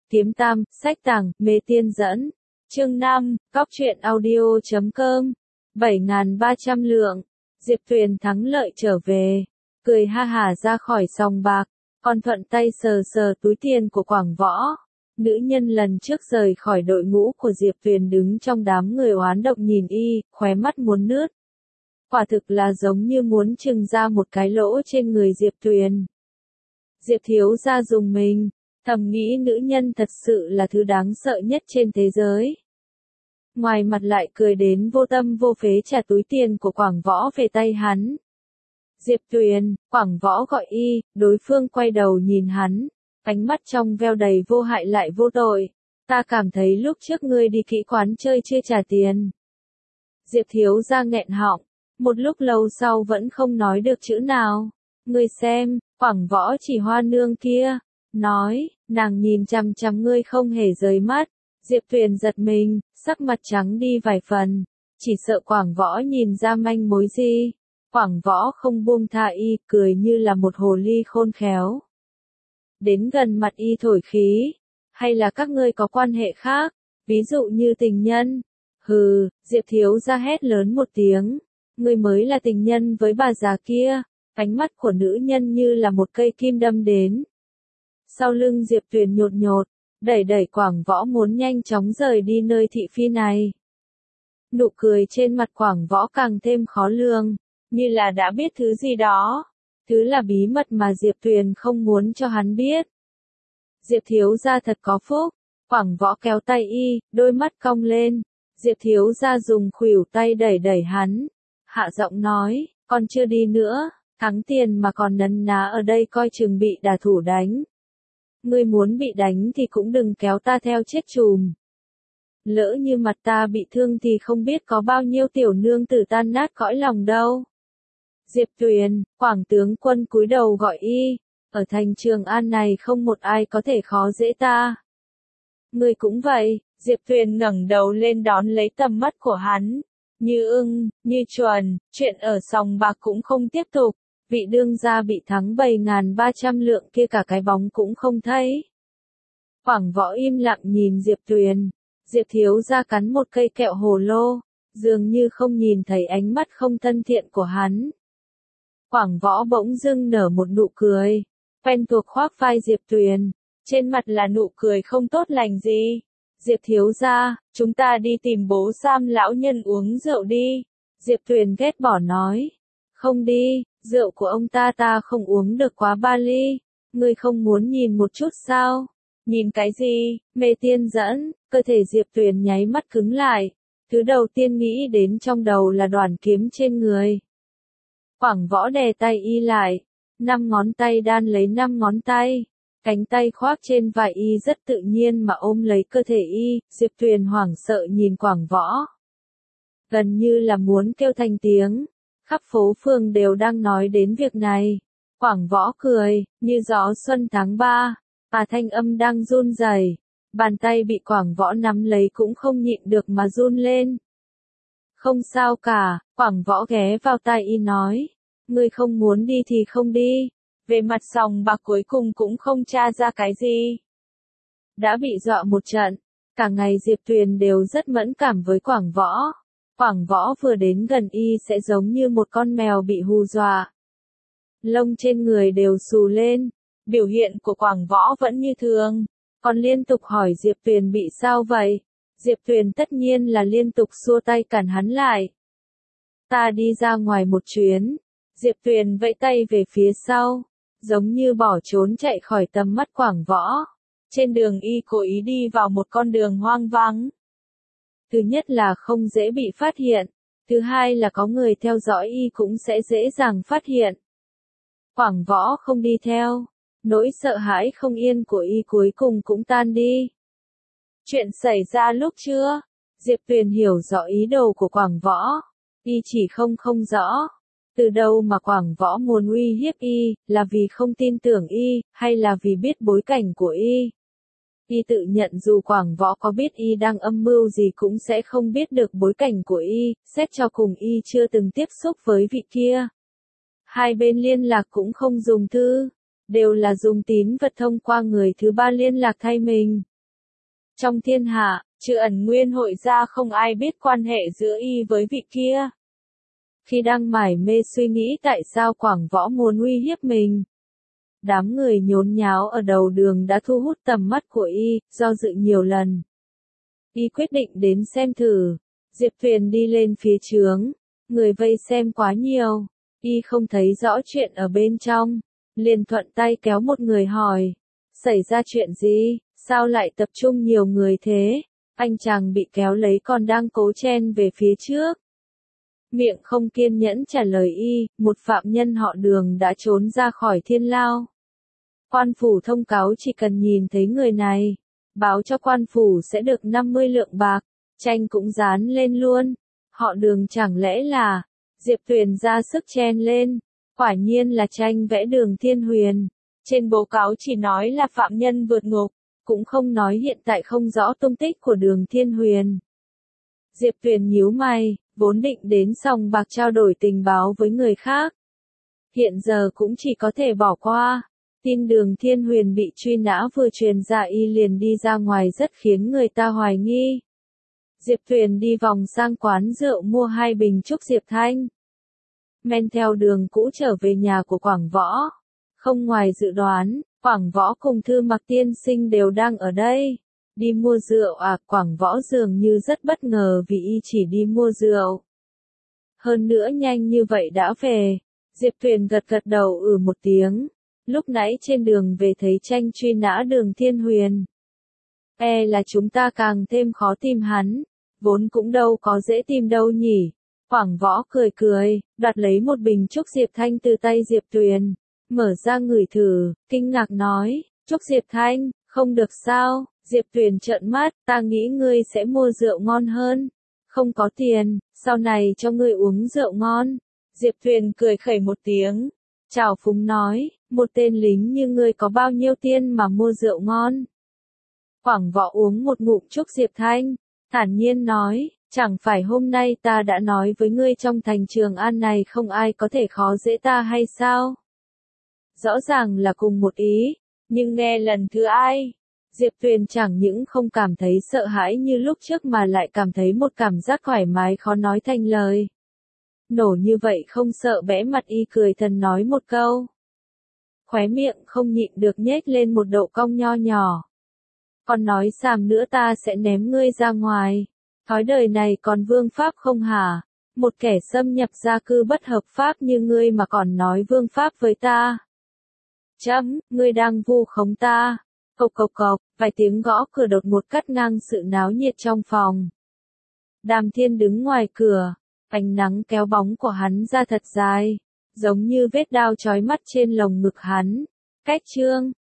Kiếm Tam, sách tàng, mê tiên dẫn. Chương 5, Cóc truyện audio.com. 7.300 lượng. Diệp Tuyền thắng lợi trở về. Cười ha hả ra khỏi sòng bạc. Còn thuận tay sờ sờ túi tiền của Quảng Võ. Nữ nhân lần trước rời khỏi đội ngũ của Diệp Tuyền đứng trong đám người oán độc nhìn y, khóe mắt muốn nứt. Quả thực là giống như muốn trừng ra một cái lỗ trên người Diệp Tuyền. Diệp thiếu gia dùng mình, thầm nghĩ nữ nhân thật sự là thứ đáng sợ nhất trên thế giới. Ngoài mặt lại cười đến vô tâm vô phế trả túi tiền của Quảng Võ về tay hắn. Diệp Tuyền, Quảng Võ gọi y, đối phương quay đầu nhìn hắn, ánh mắt trong veo đầy vô hại lại vô tội. Ta cảm thấy lúc trước ngươi đi kỹ quán chơi chưa trả tiền. Diệp thiếu gia nghẹn họng, một lúc lâu sau vẫn không nói được chữ nào. Ngươi xem, Quảng Võ chỉ Hoa nương kia, nói, nàng nhìn chằm chằm ngươi không hề rời mắt. Diệp Tuyền giật mình, sắc mặt trắng đi vài phần, chỉ sợ Quảng Võ nhìn ra manh mối gì. Quảng Võ không buông tha y, cười như là một hồ ly khôn khéo. Đến gần mặt y thổi khí, hay là các ngươi có quan hệ khác, ví dụ như tình nhân? Hừ, Diệp thiếu gia hét lớn một tiếng, ngươi mới là tình nhân với bà già kia. Ánh mắt của nữ nhân như là một cây kim đâm đến. Sau lưng Diệp Tuyền nhột nhột, đẩy đẩy Quảng Võ muốn nhanh chóng rời đi nơi thị phi này. Nụ cười trên mặt Quảng Võ càng thêm khó lường, như là đã biết thứ gì đó. Thứ là bí mật mà Diệp Tuyền không muốn cho hắn biết. Diệp thiếu gia thật có phúc. Quảng Võ kéo tay y, đôi mắt cong lên. Diệp thiếu gia dùng khuỷu tay đẩy đẩy hắn. Hạ giọng nói, con chưa đi nữa. Thắng tiền mà còn nấn ná ở đây coi chừng bị đả thủ đánh. Ngươi muốn bị đánh thì cũng đừng kéo ta theo chết chùm. Lỡ như mặt ta bị thương thì không biết có bao nhiêu tiểu nương tử tan nát cõi lòng đâu. Diệp Tuyền, Quảng tướng quân cúi đầu gọi y, ở thành Trường An này không một ai có thể khó dễ ta. Ngươi cũng vậy. Diệp Tuyền ngẩng đầu lên đón lấy tầm mắt của hắn. Như ưng, như chuồn, chuyện ở sòng bạc cũng không tiếp tục. Vị đương gia bị thắng 7.300 lượng kia cả cái bóng cũng không thấy. Quảng Võ im lặng nhìn Diệp Tuyền. Diệp thiếu gia cắn một cây kẹo hồ lô, dường như không nhìn thấy ánh mắt không thân thiện của hắn. Quảng Võ bỗng dưng nở một nụ cười, quen thuộc khoác vai Diệp Tuyền, trên mặt là nụ cười không tốt lành gì. Diệp thiếu gia, chúng ta đi tìm bố Sam lão nhân uống rượu đi. Diệp Tuyền ghét bỏ nói. Không đi, rượu của ông ta không uống được quá 3 ly. Ngươi không muốn nhìn một chút sao? Nhìn cái gì? Mê tiên dẫn. Cơ thể Diệp Tuyền nháy mắt cứng lại. Thứ đầu tiên nghĩ đến trong đầu là đoàn kiếm trên người. Quảng Võ đè tay y lại. 5 ngón tay đan lấy 5 ngón tay. Cánh tay khoác trên vai y rất tự nhiên mà ôm lấy cơ thể y. Diệp Tuyền hoảng sợ nhìn Quảng Võ. Gần như là muốn kêu thành tiếng. Khắp phố phường đều đang nói đến việc này. Quảng Võ cười, như gió xuân tháng 3, thanh âm đang run rẩy. Bàn tay bị Quảng Võ nắm lấy cũng không nhịn được mà run lên. Không sao cả, Quảng Võ ghé vào tai y nói. Ngươi không muốn đi thì không đi. Về mặt sòng bạc cuối cùng cũng không tra ra cái gì. Đã bị dọa một trận, cả ngày Diệp Tuyền đều rất mẫn cảm với Quảng Võ. Quảng Võ vừa đến gần y sẽ giống như một con mèo bị hù dọa. Lông trên người đều xù lên, biểu hiện của Quảng Võ vẫn như thường, còn liên tục hỏi Diệp Tuyền bị sao vậy. Diệp Tuyền tất nhiên là liên tục xua tay cản hắn lại. Ta đi ra ngoài một chuyến. Diệp Tuyền vẫy tay về phía sau, giống như bỏ trốn chạy khỏi tầm mắt Quảng Võ. Trên đường y cố ý đi vào một con đường hoang vắng. Thứ nhất là không dễ bị phát hiện, thứ hai là có người theo dõi y cũng sẽ dễ dàng phát hiện. Quảng Võ không đi theo, nỗi sợ hãi không yên của y cuối cùng cũng tan đi. Chuyện xảy ra lúc trưa, Diệp Tuyền hiểu rõ ý đồ của Quảng Võ, y chỉ không rõ. Từ đâu mà Quảng Võ muốn uy hiếp y, là vì không tin tưởng y, hay là vì biết bối cảnh của y? Y tự nhận dù Quảng Võ có biết y đang âm mưu gì cũng sẽ không biết được bối cảnh của y, xét cho cùng y chưa từng tiếp xúc với vị kia. Hai bên liên lạc cũng không dùng thư, đều là dùng tín vật thông qua người thứ ba liên lạc thay mình. Trong thiên hạ, trừ Ẩn Nguyên hội ra không ai biết quan hệ giữa y với vị kia. Khi đang mải mê suy nghĩ tại sao Quảng Võ muốn uy hiếp mình, đám người nhốn nháo ở đầu đường đã thu hút tầm mắt của y, do dự nhiều lần. Y quyết định đến xem thử. Diệp Tuyền đi lên phía chướng, người vây xem quá nhiều, y không thấy rõ chuyện ở bên trong, liền thuận tay kéo một người hỏi, xảy ra chuyện gì, sao lại tập trung nhiều người thế? Anh chàng bị kéo lấy còn đang cố chen về phía trước. Miệng không kiên nhẫn trả lời y, một phạm nhân họ Đường đã trốn ra khỏi thiên lao. Quan phủ thông cáo chỉ cần nhìn thấy người này, báo cho quan phủ sẽ được 50 lượng bạc, tranh cũng dán lên luôn. Họ Đường chẳng lẽ là, Diệp Tuyền ra sức chen lên, quả nhiên là tranh vẽ Đường Thiên Huyền. Trên báo cáo chỉ nói là phạm nhân vượt ngục, cũng không nói hiện tại không rõ tung tích của Đường Thiên Huyền. Diệp Tuyền nhíu mày, vốn định đến sòng bạc trao đổi tình báo với người khác. Hiện giờ cũng chỉ có thể bỏ qua. Tin Đường Thiên Huyền bị truy nã vừa truyền ra y liền đi ra ngoài rất khiến người ta hoài nghi. Diệp Tuyền đi vòng sang quán rượu mua 2 bình trúc Diệp Thanh. Men theo đường cũ trở về nhà của Quảng Võ. Không ngoài dự đoán, Quảng Võ cùng Thư Mặc tiên sinh đều đang ở đây. Đi mua rượu à? Quảng Võ dường như rất bất ngờ vì y chỉ đi mua rượu. Hơn nữa nhanh như vậy đã về. Diệp Tuyền gật gật đầu một tiếng. Lúc nãy trên đường về thấy tranh truy nã Đường Thiên Huyền. Là chúng ta càng thêm khó tìm hắn. Vốn cũng đâu có dễ tìm đâu nhỉ. Quảng Võ cười cười, đoạt lấy một bình trúc Diệp Thanh từ tay Diệp Tuyền. Mở ra ngửi thử, kinh ngạc nói, trúc Diệp Thanh, không được sao? Diệp Tuyền trợn mắt, ta nghĩ ngươi sẽ mua rượu ngon hơn. Không có tiền, sau này cho ngươi uống rượu ngon. Diệp Tuyền cười khẩy một tiếng. Trào phúng nói, một tên lính như ngươi có bao nhiêu tiền mà mua rượu ngon. Quảng Võ uống một ngụm trúc Diệp Thanh, thản nhiên nói, chẳng phải hôm nay ta đã nói với ngươi trong thành Trường An này không ai có thể khó dễ ta hay sao? Rõ ràng là cùng một ý, nhưng nghe lần thứ ai? Diệp Tuyền chẳng những không cảm thấy sợ hãi như lúc trước mà lại cảm thấy một cảm giác thoải mái khó nói thành lời. Nổ như vậy không sợ bẽ mặt y cười thần nói một câu. Khóe miệng không nhịn được nhếch lên một độ cong nho nhỏ. Còn nói xàm nữa ta sẽ ném ngươi ra ngoài. Thói đời này còn vương pháp không hả? Một kẻ xâm nhập gia cư bất hợp pháp như ngươi mà còn nói vương pháp với ta. Ngươi đang vu khống ta. Cộc cộc cộc, vài tiếng gõ cửa đột ngột cắt ngang sự náo nhiệt trong phòng. Đàm Thiên đứng ngoài cửa, ánh nắng kéo bóng của hắn ra thật dài, giống như vết đao chói mắt trên lồng ngực hắn. Cách chương